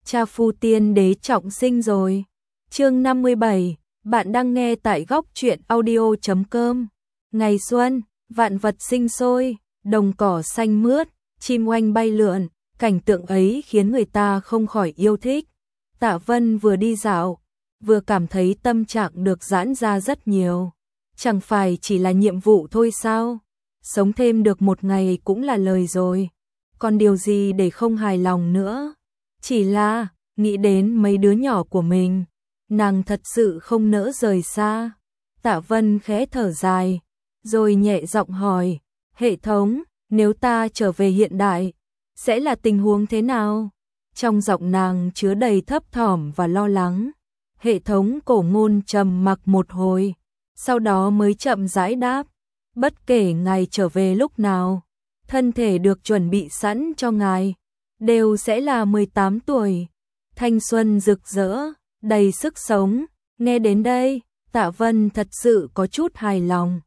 cha phu tiên đế trọng sinh rồi. Chương 57, bạn đang nghe tại góc truyện audio.com. Ngày xuân, vạn vật sinh sôi, đồng cỏ xanh mướt, chim oanh bay lượn, cảnh tượng ấy khiến người ta không khỏi yêu thích. Tạ Vân vừa đi dạo, vừa cảm thấy tâm trạng được giãn ra rất nhiều. Chẳng phải chỉ là nhiệm vụ thôi sao? Sống thêm được một ngày cũng là lời rồi. Còn điều gì để không hài lòng nữa? Chỉ là, nghĩ đến mấy đứa nhỏ của mình, nàng thật sự không nỡ rời xa. Tạ Vân khẽ thở dài, rồi nhẹ giọng hỏi, hệ thống, nếu ta trở về hiện đại, sẽ là tình huống thế nào? Trong giọng nàng chứa đầy thấp thỏm và lo lắng. Hệ thống cổ ngôn trầm mặc một hồi, sau đó mới chậm rãi đáp, bất kể ngài trở về lúc nào, thân thể được chuẩn bị sẵn cho ngài, đều sẽ là 18 tuổi, thanh xuân rực rỡ, đầy sức sống. Nghe đến đây, Tạ Vân thật sự có chút hài lòng.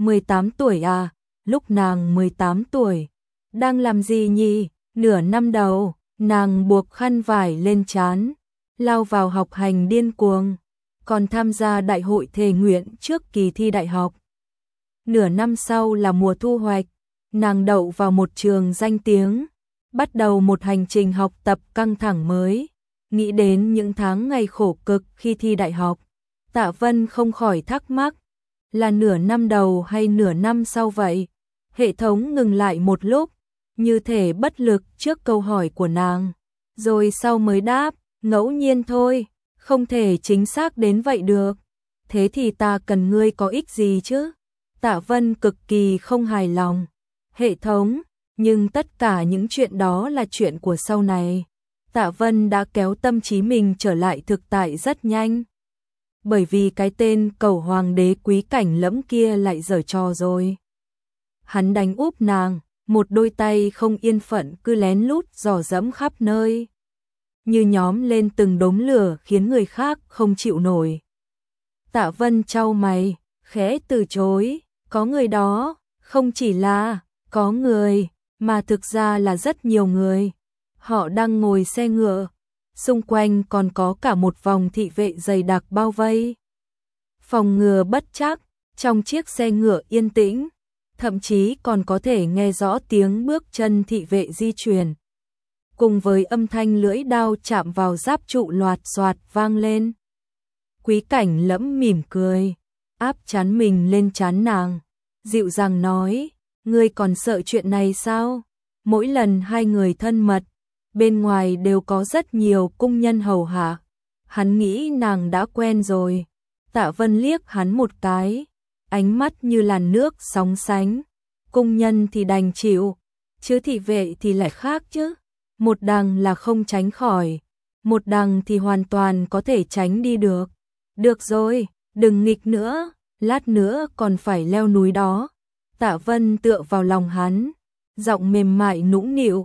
18 tuổi à, lúc nàng 18 tuổi, đang làm gì nhỉ? Nửa năm đầu, nàng buộc khăn vải lên trán, lao vào học hành điên cuồng, còn tham gia đại hội thề nguyện trước kỳ thi đại học. Nửa năm sau là mùa thu hoạch, nàng đậu vào một trường danh tiếng, bắt đầu một hành trình học tập căng thẳng mới. Nghĩ đến những tháng ngày khổ cực khi thi đại học, Tạ Vân không khỏi thắc mắc, là nửa năm đầu hay nửa năm sau vậy? Hệ thống ngừng lại một lúc, như thể bất lực trước câu hỏi của nàng, rồi sau mới đáp, ngẫu nhiên thôi, không thể chính xác đến vậy được. Thế thì ta cần ngươi có ích gì chứ? Tạ Vân cực kỳ không hài lòng. Hệ thống, nhưng tất cả những chuyện đó là chuyện của sau này. Tạ Vân đã kéo tâm trí mình trở lại thực tại rất nhanh. Bởi vì cái tên Cẩu Hoàng đế Quý Cảnh Lẫm kia lại giở trò rồi. Hắn đánh úp nàng, một đôi tay không yên phận cứ lén lút dò dẫm khắp nơi, như nhóm lên từng đống lửa khiến người khác không chịu nổi. Tạ Vân chau mày, khẽ từ chối, có người đó, không chỉ là có người, mà thực ra là rất nhiều người. Họ đang ngồi xe ngựa, xung quanh còn có cả một vòng thị vệ dày đặc bao vây. Phòng ngừa bất trắc, trong chiếc xe ngựa yên tĩnh, thậm chí còn có thể nghe rõ tiếng bước chân thị vệ di chuyển, cùng với âm thanh lưỡi đao chạm vào giáp trụ loạt xoạt vang lên. Quý Cảnh Lẫm mỉm cười, áp trán mình lên trán nàng, dịu dàng nói, ngươi còn sợ chuyện này sao? Mỗi lần hai người thân mật, bên ngoài đều có rất nhiều cung nhân hầu hạ. Hắn nghĩ nàng đã quen rồi. Tạ Vân liếc hắn một cái, ánh mắt như làn nước sóng sánh. Cung nhân thì đành chịu, chứ thị vệ thì lại khác chứ. Một đằng là không tránh khỏi, một đằng thì hoàn toàn có thể tránh đi được. Được rồi, đừng nghịch nữa, lát nữa còn phải leo núi đó. Tạ Vân tựa vào lòng hắn, giọng mềm mại nũng nịu,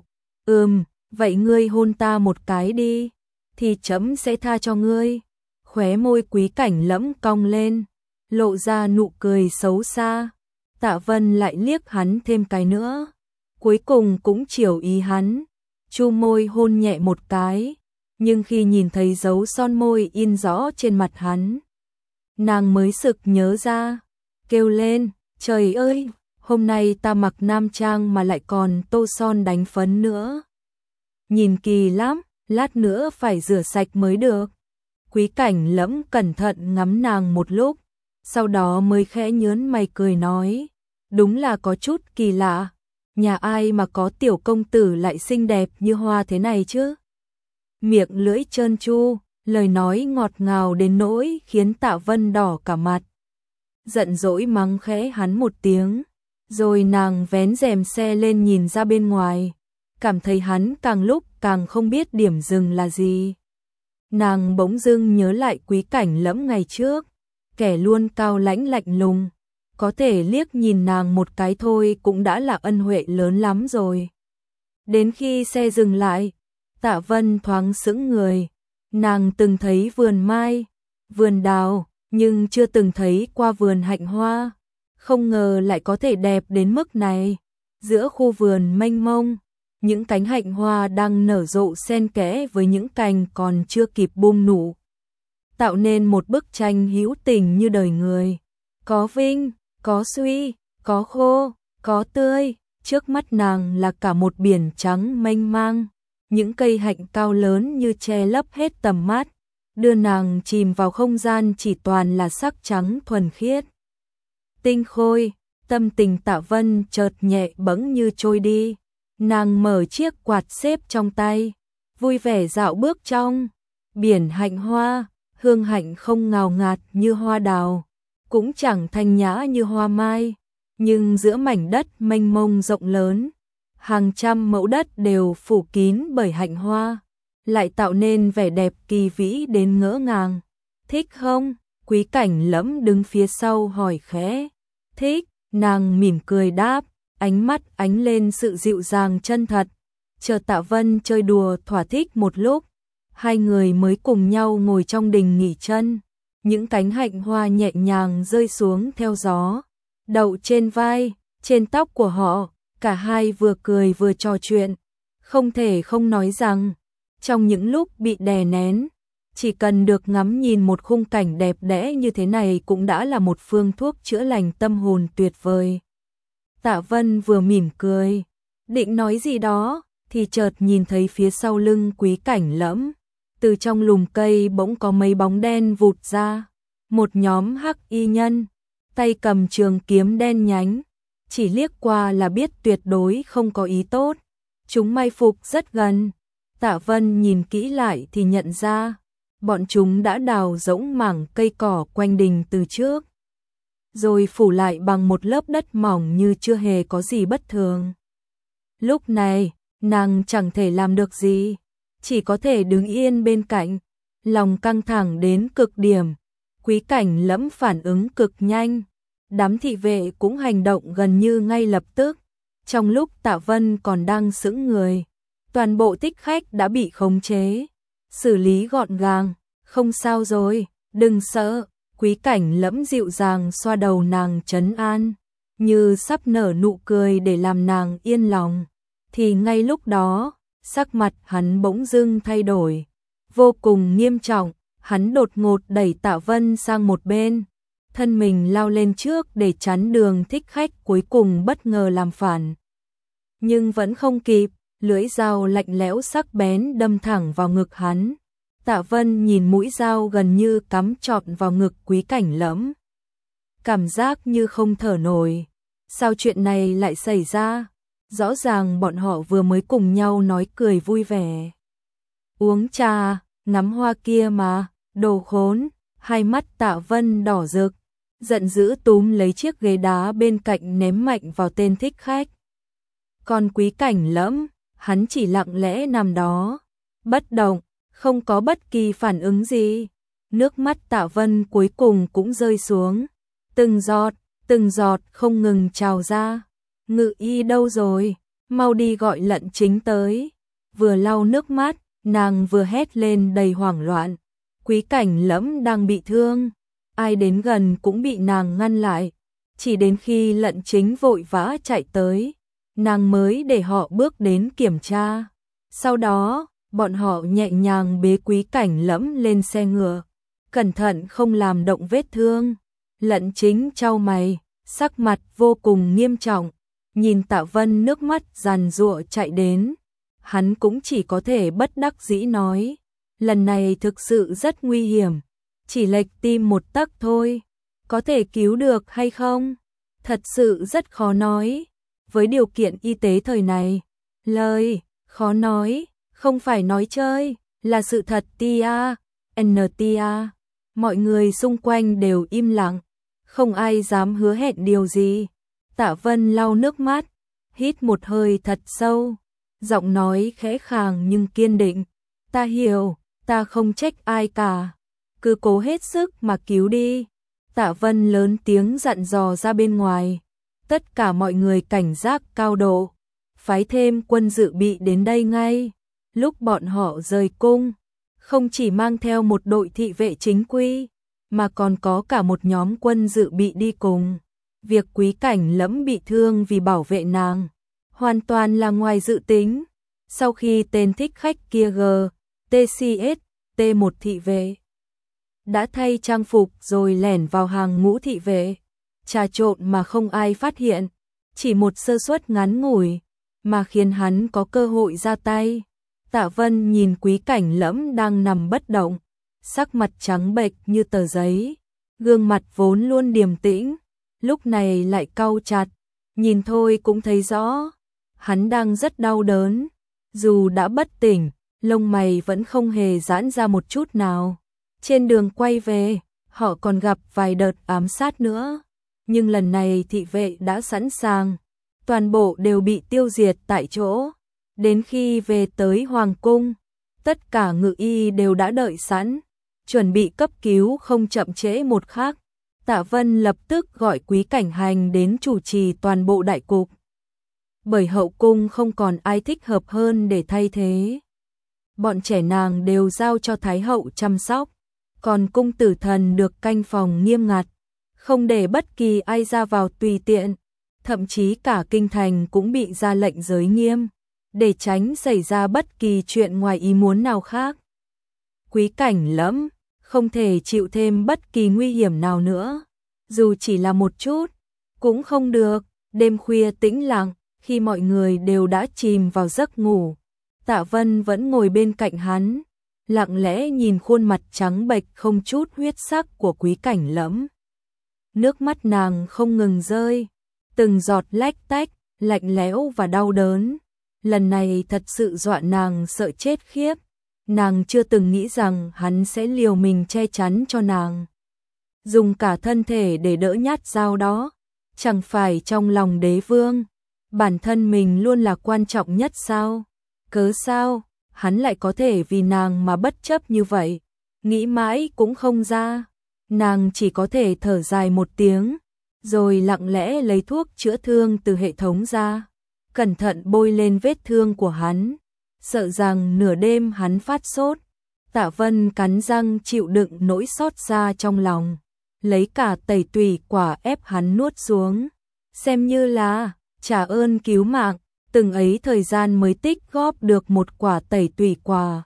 vậy ngươi hôn ta một cái đi, thì chấm sẽ tha cho ngươi. Khóe môi Quý Cảnh Lẫm cong lên, lộ ra nụ cười xấu xa. Tạ Vân lại liếc hắn thêm cái nữa, cuối cùng cũng chiều ý hắn, chu môi hôn nhẹ một cái, nhưng khi nhìn thấy dấu son môi in rõ trên mặt hắn, nàng mới sực nhớ ra, kêu lên, trời ơi, hôm nay ta mặc nam trang mà lại còn tô son đánh phấn nữa. Nhìn kỳ lắm, lát nữa phải rửa sạch mới được. Quý Cảnh Lẫm cẩn thận ngắm nàng một lúc, sau đó mới khẽ nhớn mày cười nói, đúng là có chút kỳ lạ, nhà ai mà có tiểu công tử lại xinh đẹp như hoa thế này chứ? Miệng lưỡi trơn tru, lời nói ngọt ngào đến nỗi khiến Tạ Vân đỏ cả mặt. Giận dỗi mắng khẽ hắn một tiếng, rồi nàng vén rèm xe lên nhìn ra bên ngoài, cảm thấy hắn càng lúc càng không biết điểm dừng là gì. Nàng bỗng dưng nhớ lại Quý Cảnh Lẫm ngày trước, kẻ luôn cao lãnh lạnh lùng, có thể liếc nhìn nàng một cái thôi cũng đã là ân huệ lớn lắm rồi. Đến khi xe dừng lại, Tạ Vân thoáng sững người, nàng từng thấy vườn mai, vườn đào, nhưng chưa từng thấy qua vườn hạnh hoa, không ngờ lại có thể đẹp đến mức này. Giữa khu vườn mênh mông, những cánh hạnh hoa đang nở rộ xen kẽ với những cành còn chưa kịp bung nụ, tạo nên một bức tranh hữu tình như đời người. Có vinh, có suy, có khô, có tươi, trước mắt nàng là cả một biển trắng mênh mang. Những cây hạnh cao lớn như che lấp hết tầm mắt, đưa nàng chìm vào không gian chỉ toàn là sắc trắng thuần khiết. Tinh khôi, tâm tình Tạ Vân chợt nhẹ bẫng như trôi đi. Nàng mở chiếc quạt xếp trong tay, vui vẻ dạo bước trong biển hạnh hoa. Hương hạnh không ngào ngạt như hoa đào, cũng chẳng thanh nhã như hoa mai, nhưng giữa mảnh đất mênh mông rộng lớn, hàng trăm mẫu đất đều phủ kín bởi hạnh hoa, lại tạo nên vẻ đẹp kỳ vĩ đến ngỡ ngàng. Thích không? Quý Cảnh Lẫm đứng phía sau hỏi khẽ. Thích, nàng mỉm cười đáp, ánh mắt ánh lên sự dịu dàng chân thật. Chờ Tạ Vân chơi đùa thỏa thích một lúc, hai người mới cùng nhau ngồi trong đình nghỉ chân. Những cánh hạnh hoa nhẹ nhàng rơi xuống theo gió, đậu trên vai, trên tóc của họ. Cả hai vừa cười vừa trò chuyện, không thể không nói rằng trong những lúc bị đè nén, chỉ cần được ngắm nhìn một khung cảnh đẹp đẽ như thế này cũng đã là một phương thuốc chữa lành tâm hồn tuyệt vời. Tạ Vân vừa mỉm cười, định nói gì đó, thì chợt nhìn thấy phía sau lưng Quý Cảnh Lẫm, từ trong lùm cây bỗng có mấy bóng đen vụt ra, một nhóm hắc y nhân, tay cầm trường kiếm đen nhánh, chỉ liếc qua là biết tuyệt đối không có ý tốt. Chúng mai phục rất gần. Tạ Vân nhìn kỹ lại thì nhận ra, bọn chúng đã đào rỗng mảng cây cỏ quanh đình từ trước, rồi phủ lại bằng một lớp đất mỏng như chưa hề có gì bất thường. Lúc này, nàng chẳng thể làm được gì, chỉ có thể đứng yên bên cạnh, lòng căng thẳng đến cực điểm. Quý Cảnh Lẫm phản ứng cực nhanh, đám thị vệ cũng hành động gần như ngay lập tức. Trong lúc Tạ Vân còn đang sững người, toàn bộ thích khách đã bị khống chế, xử lý gọn gàng. Không sao rồi, đừng sợ. Quý Cảnh Lẫm dịu dàng xoa đầu nàng trấn an, như sắp nở nụ cười để làm nàng yên lòng. Thì ngay lúc đó, sắc mặt hắn bỗng dưng thay đổi, vô cùng nghiêm trọng. Hắn đột ngột đẩy Tạ Vân sang một bên, thân mình lao lên trước để chắn đường thích khách cuối cùng bất ngờ làm phản. Nhưng vẫn không kịp, lưỡi dao lạnh lẽo sắc bén đâm thẳng vào ngực hắn. Tạ Vân nhìn mũi dao gần như cắm trọn vào ngực Quý Cảnh Lẫm, cảm giác như không thở nổi. Sao chuyện này lại xảy ra? Rõ ràng bọn họ vừa mới cùng nhau nói cười vui vẻ, uống trà, ngắm hoa kia mà. Đồ khốn. Hai mắt Tạ Vân đỏ rực, giận dữ túm lấy chiếc ghế đá bên cạnh ném mạnh vào tên thích khách. Còn Quý Cảnh Lẫm, hắn chỉ lặng lẽ nằm đó, bất động, không có bất kỳ phản ứng gì. Nước mắt Tạ Vân cuối cùng cũng rơi xuống, từng giọt không ngừng trào ra. Ngự y đâu rồi? Mau đi gọi Lận Chính tới. Vừa lau nước mắt, nàng vừa hét lên đầy hoảng loạn. Quý Cảnh Lẫm đang bị thương, ai đến gần cũng bị nàng ngăn lại. Chỉ đến khi Lận Chính vội vã chạy tới, nàng mới để họ bước đến kiểm tra. Sau đó, bọn họ nhẹ nhàng bế Quý Cảnh Lẫm lên xe ngựa, cẩn thận không làm động vết thương. Lận Chính chau mày, sắc mặt vô cùng nghiêm trọng, nhìn Tạ Vân nước mắt giàn giụa chạy đến. Hắn cũng chỉ có thể bất đắc dĩ nói, lần này thực sự rất nguy hiểm, chỉ lệch tim một tấc thôi, có thể cứu được hay không? Thật sự rất khó nói, với điều kiện y tế thời này, lời khó nói, không phải nói chơi, là sự thật. Tia, Ntia, mọi người xung quanh đều im lặng, không ai dám hứa hẹn điều gì. Tạ Vân lau nước mắt, hít một hơi thật sâu, giọng nói khẽ khàng nhưng kiên định, ta hiểu, ta không trách ai cả, cứ cố hết sức mà cứu đi. Tạ Vân lớn tiếng dặn dò ra bên ngoài, tất cả mọi người cảnh giác cao độ, phái thêm quân dự bị đến đây ngay. Lúc bọn họ rời cung, không chỉ mang theo một đội thị vệ chính quy, mà còn có cả một nhóm quân dự bị đi cùng. Việc Quý Cảnh Lẫm bị thương vì bảo vệ nàng, hoàn toàn là ngoài dự tính. Sau khi tên thích khách kia GTCS T1 thị vệ đã thay trang phục rồi lẻn vào hàng ngũ thị vệ, trà trộn mà không ai phát hiện, chỉ một sơ suất ngắn ngủi mà khiến hắn có cơ hội ra tay. Tạ Vân nhìn Quý Cảnh Lẫm đang nằm bất động, sắc mặt trắng bệch như tờ giấy, gương mặt vốn luôn điềm tĩnh, lúc này lại cau chặt, nhìn thôi cũng thấy rõ, hắn đang rất đau đớn, dù đã bất tỉnh, lông mày vẫn không hề giãn ra một chút nào. Trên đường quay về, họ còn gặp vài đợt ám sát nữa, nhưng lần này thị vệ đã sẵn sàng, toàn bộ đều bị tiêu diệt tại chỗ. Đến khi về tới Hoàng cung, tất cả ngự y đều đã đợi sẵn, chuẩn bị cấp cứu không chậm trễ một khắc. Tạ Vân lập tức gọi Quý Cảnh Hành đến chủ trì toàn bộ đại cục. Bởi hậu cung không còn ai thích hợp hơn để thay thế. Bọn trẻ nàng đều giao cho Thái hậu chăm sóc, còn cung tử thần được canh phòng nghiêm ngặt, không để bất kỳ ai ra vào tùy tiện, thậm chí cả kinh thành cũng bị ra lệnh giới nghiêm, để tránh xảy ra bất kỳ chuyện ngoài ý muốn nào khác. Quý Cảnh Lẫm không thể chịu thêm bất kỳ nguy hiểm nào nữa, dù chỉ là một chút, cũng không được. Đêm khuya tĩnh lặng, khi mọi người đều đã chìm vào giấc ngủ, Tạ Vân vẫn ngồi bên cạnh hắn, lặng lẽ nhìn khuôn mặt trắng bệch không chút huyết sắc của Quý Cảnh Lẫm. Nước mắt nàng không ngừng rơi, từng giọt lách tách, lạnh lẽo và đau đớn. Lần này thật sự dọa nàng sợ chết khiếp. Nàng chưa từng nghĩ rằng hắn sẽ liều mình che chắn cho nàng, dùng cả thân thể để đỡ nhát dao đó. Chẳng phải trong lòng đế vương, bản thân mình luôn là quan trọng nhất sao? Cớ sao hắn lại có thể vì nàng mà bất chấp như vậy? Nghĩ mãi cũng không ra. Nàng chỉ có thể thở dài một tiếng, rồi lặng lẽ lấy thuốc chữa thương từ hệ thống ra, cẩn thận bôi lên vết thương của hắn, sợ rằng nửa đêm hắn phát sốt. Tạ Vân cắn răng chịu đựng nỗi xót xa trong lòng, lấy cả tẩy tùy quả ép hắn nuốt xuống, xem như là trả ơn cứu mạng. Từng ấy thời gian mới tích góp được một quả tẩy tùy quả,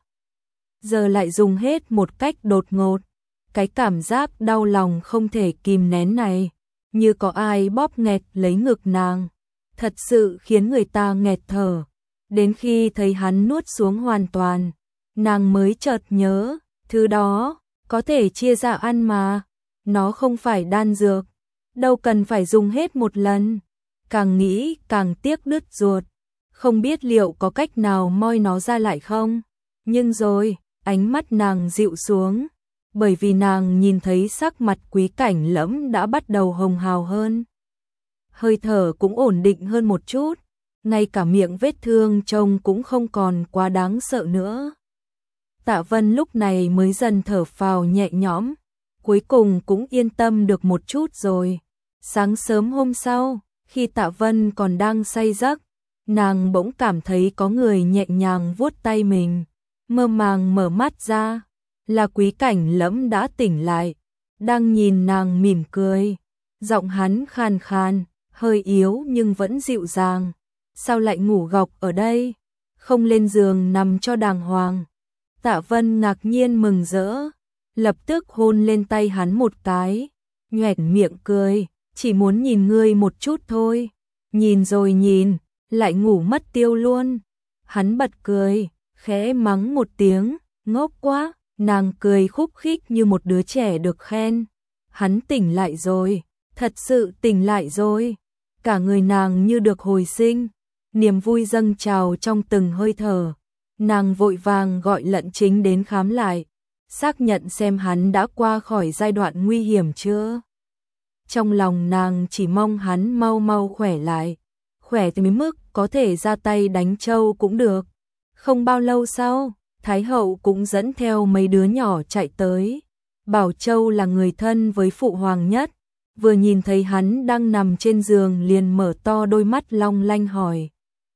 giờ lại dùng hết một cách đột ngột. Cái cảm giác đau lòng không thể kìm nén này, như có ai bóp nghẹt lấy ngực nàng, thật sự khiến người ta nghẹt thở. Đến khi thấy hắn nuốt xuống hoàn toàn, nàng mới chợt nhớ, thứ đó có thể chia ra ăn mà, nó không phải đan dược, đâu cần phải dùng hết một lần. Càng nghĩ càng tiếc đứt ruột, không biết liệu có cách nào moi nó ra lại không. Nhưng rồi, ánh mắt nàng dịu xuống, bởi vì nàng nhìn thấy sắc mặt Quý Cảnh Lẫm đã bắt đầu hồng hào hơn, hơi thở cũng ổn định hơn một chút, ngay cả miệng vết thương trông cũng không còn quá đáng sợ nữa. Tạ Vân lúc này mới dần thở phào nhẹ nhõm, cuối cùng cũng yên tâm được một chút rồi. Sáng sớm hôm sau, khi Tạ Vân còn đang say giấc, nàng bỗng cảm thấy có người nhẹ nhàng vuốt tay mình, mơ màng mở mắt ra, là Quý Cảnh Lẫm đã tỉnh lại, đang nhìn nàng mỉm cười, giọng hắn khàn khàn, hơi yếu nhưng vẫn dịu dàng. Sao lại ngủ gọc ở đây, không lên giường nằm cho đàng hoàng? Tạ Vân ngạc nhiên mừng rỡ, lập tức hôn lên tay hắn một cái, nhoẻn miệng cười, chỉ muốn nhìn ngươi một chút thôi. Nhìn rồi nhìn, lại ngủ mất tiêu luôn. Hắn bật cười, khẽ mắng một tiếng, ngốc quá. Nàng cười khúc khích như một đứa trẻ được khen. Hắn tỉnh lại rồi, thật sự tỉnh lại rồi. Cả người nàng như được hồi sinh, niềm vui dâng trào trong từng hơi thở. Nàng vội vàng gọi Lận Chính đến khám lại, xác nhận xem hắn đã qua khỏi giai đoạn nguy hiểm chưa. Trong lòng nàng chỉ mong hắn mau mau khỏe lại, khỏe tới mức có thể ra tay đánh trâu cũng được. Không bao lâu sau, Thái hậu cũng dẫn theo mấy đứa nhỏ chạy tới. Bảo Châu là người thân với phụ hoàng nhất, vừa nhìn thấy hắn đang nằm trên giường liền mở to đôi mắt long lanh hỏi: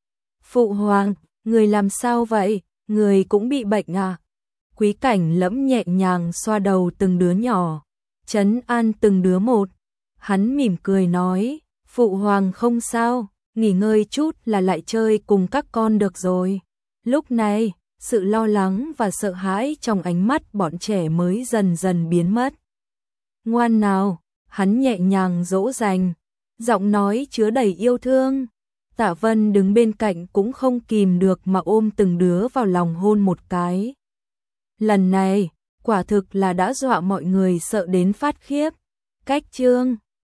Phụ hoàng, người làm sao vậy, người cũng bị bệnh à? Quý Cảnh Lẫm nhẹ nhàng xoa đầu từng đứa nhỏ, trấn an từng đứa một. Hắn mỉm cười nói: Phụ hoàng không sao, nghỉ ngơi chút là lại chơi cùng các con được rồi. Lúc này, sự lo lắng và sợ hãi trong ánh mắt bọn trẻ mới dần dần biến mất. Ngoan nào, hắn nhẹ nhàng dỗ dành, giọng nói chứa đầy yêu thương. Tạ Vân đứng bên cạnh cũng không kìm được mà ôm từng đứa vào lòng hôn một cái. Lần này, quả thực là đã dọa mọi người sợ đến phát khiếp. Cách chương